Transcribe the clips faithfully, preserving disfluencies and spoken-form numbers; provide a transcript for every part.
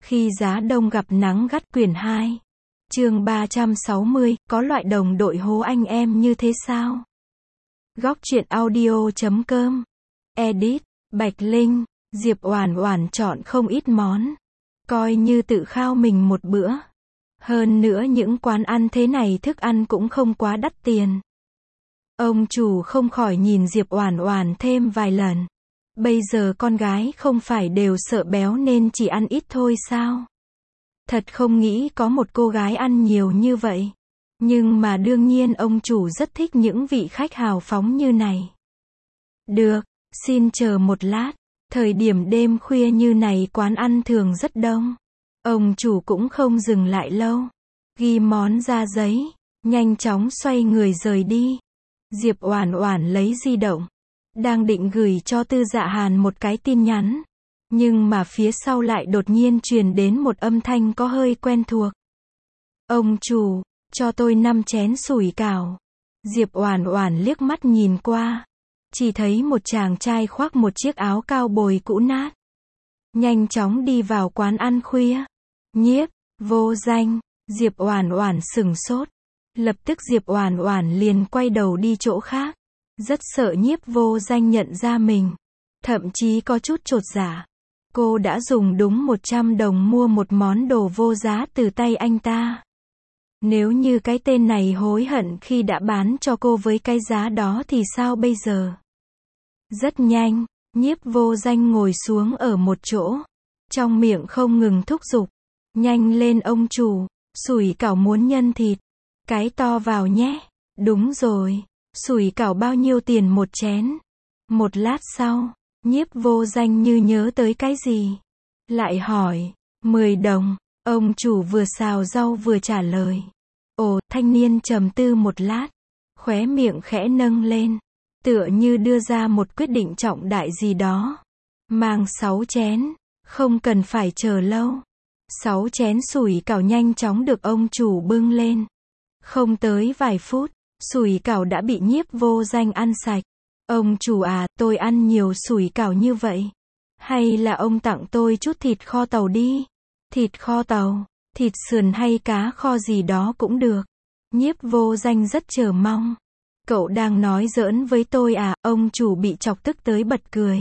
Khi giá đông gặp nắng gắt quyển hai. Chương ba trăm sáu mươi, có loại đồng đội hố anh em như thế sao? Góc truyện audio chấm com. Edit, Bạch Linh, Diệp Oản Oản chọn không ít món. Coi như tự khao mình một bữa. Hơn nữa những quán ăn thế này thức ăn cũng không quá đắt tiền. Ông chủ không khỏi nhìn Diệp Oản Oản thêm vài lần. Bây giờ con gái không phải đều sợ béo nên chỉ ăn ít thôi sao? Thật không nghĩ có một cô gái ăn nhiều như vậy. Nhưng mà đương nhiên ông chủ rất thích những vị khách hào phóng như này. Được, xin chờ một lát. Thời điểm đêm khuya như này quán ăn thường rất đông. Ông chủ cũng không dừng lại lâu. Ghi món ra giấy, nhanh chóng xoay người rời đi. Diệp Oản Oản lấy di động. Đang định gửi cho Tư Dạ Hàn một cái tin nhắn. Nhưng mà phía sau lại đột nhiên truyền đến một âm thanh có hơi quen thuộc. Ông chủ, cho tôi năm chén sủi cảo. Diệp Oản Oản liếc mắt nhìn qua. Chỉ thấy một chàng trai khoác một chiếc áo cao bồi cũ nát. Nhanh chóng đi vào quán ăn khuya. Nhiếp, vô danh, Diệp Oản Oản sững sốt. Lập tức Diệp Oản Oản liền quay đầu đi chỗ khác. Rất sợ Nhiếp vô danh nhận ra mình. Thậm chí có chút chột dạ. Cô đã dùng đúng một trăm đồng mua một món đồ vô giá từ tay anh ta. Nếu như cái tên này hối hận khi đã bán cho cô với cái giá đó thì sao bây giờ? Rất nhanh, Nhiếp vô danh ngồi xuống ở một chỗ. Trong miệng không ngừng thúc giục. Nhanh lên ông chủ, sủi cảo muốn nhân thịt. Cái to vào nhé. Đúng rồi, sủi cảo bao nhiêu tiền một chén? Một lát sau, Nhiếp vô danh như nhớ tới cái gì. Lại hỏi, mười đồng, ông chủ vừa xào rau vừa trả lời. Ồ, thanh niên trầm tư một lát. Khóe miệng khẽ nâng lên. Tựa như đưa ra một quyết định trọng đại gì đó. Mang sáu chén, không cần phải chờ lâu. Sáu chén sủi cảo nhanh chóng được ông chủ bưng lên. Không tới vài phút, sủi cảo đã bị Nhiếp vô danh ăn sạch. Ông chủ à, tôi ăn nhiều sủi cảo như vậy. Hay là ông tặng tôi chút thịt kho tàu đi. Thịt kho tàu, thịt sườn hay cá kho gì đó cũng được. Nhiếp vô danh rất chờ mong. Cậu đang nói giỡn với tôi à? Ông chủ bị chọc tức tới bật cười.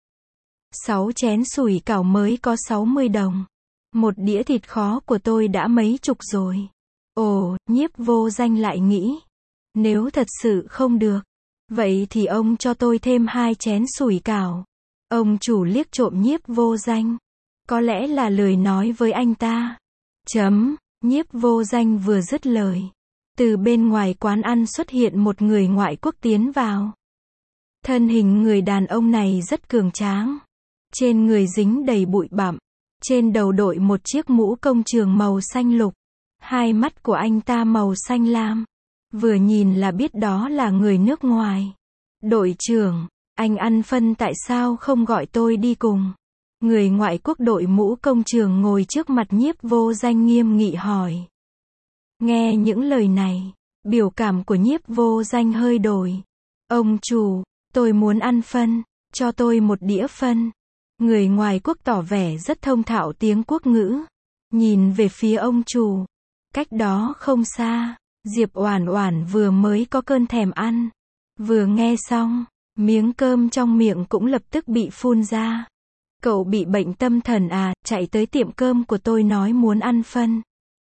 Sáu chén sủi cảo mới có sáu mươi đồng. Một đĩa thịt kho của tôi đã mấy chục rồi. Ồ, Nhiếp vô danh lại nghĩ. Nếu thật sự không được, vậy thì ông cho tôi thêm hai chén sủi cảo. Ông chủ liếc trộm Nhiếp vô danh. Có lẽ là lời nói với anh ta. Chấm, Nhiếp vô danh vừa dứt lời. Từ bên ngoài quán ăn xuất hiện một người ngoại quốc tiến vào. Thân hình người đàn ông này rất cường tráng. Trên người dính đầy bụi bặm. Trên đầu đội một chiếc mũ công trường màu xanh lục. Hai mắt của anh ta màu xanh lam. Vừa nhìn là biết đó là người nước ngoài. Đội trưởng, anh ăn phân tại sao không gọi tôi đi cùng? Người ngoại quốc đội mũ công trường ngồi trước mặt Nhiếp vô danh nghiêm nghị hỏi. Nghe những lời này, biểu cảm của Nhiếp vô danh hơi đổi. Ông chủ, tôi muốn ăn phân, cho tôi một đĩa phân. Người ngoài quốc tỏ vẻ rất thông thạo tiếng quốc ngữ. Nhìn về phía ông chủ. Cách đó không xa, Diệp Oản Oản vừa mới có cơn thèm ăn. Vừa nghe xong, miếng cơm trong miệng cũng lập tức bị phun ra. Cậu bị bệnh tâm thần à, chạy tới tiệm cơm của tôi nói muốn ăn phân.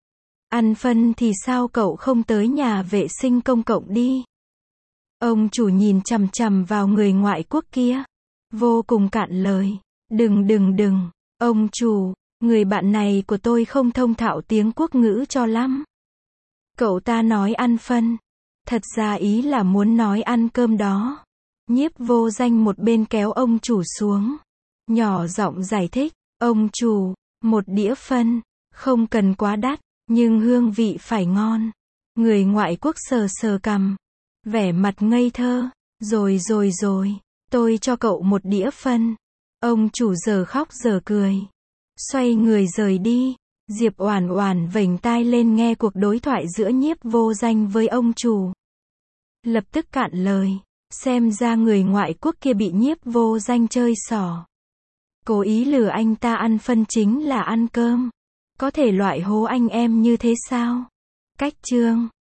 Ăn phân thì sao cậu không tới nhà vệ sinh công cộng đi? Ông chủ nhìn chằm chằm vào người ngoại quốc kia. Vô cùng cạn lời. Đừng đừng đừng, ông chủ, người bạn này của tôi không thông thạo tiếng quốc ngữ cho lắm. Cậu ta nói ăn phân. Thật ra ý là muốn nói ăn cơm đó. Nhiếp vô danh một bên kéo ông chủ xuống. Nhỏ giọng giải thích, ông chủ, một đĩa phân, không cần quá đắt, nhưng hương vị phải ngon. Người ngoại quốc sờ sờ cằm, vẻ mặt ngây thơ, rồi rồi rồi, tôi cho cậu một đĩa phân. Ông chủ giờ khóc giờ cười. Xoay người rời đi. Diệp Oản Oản vểnh tai lên nghe cuộc đối thoại giữa Nhiếp vô danh với ông chủ. Lập tức cạn lời. Xem ra người ngoại quốc kia bị Nhiếp vô danh chơi xỏ. Cố ý lừa anh ta ăn phân chính là ăn cơm. Có thể loại hố anh em như thế sao? Cách chương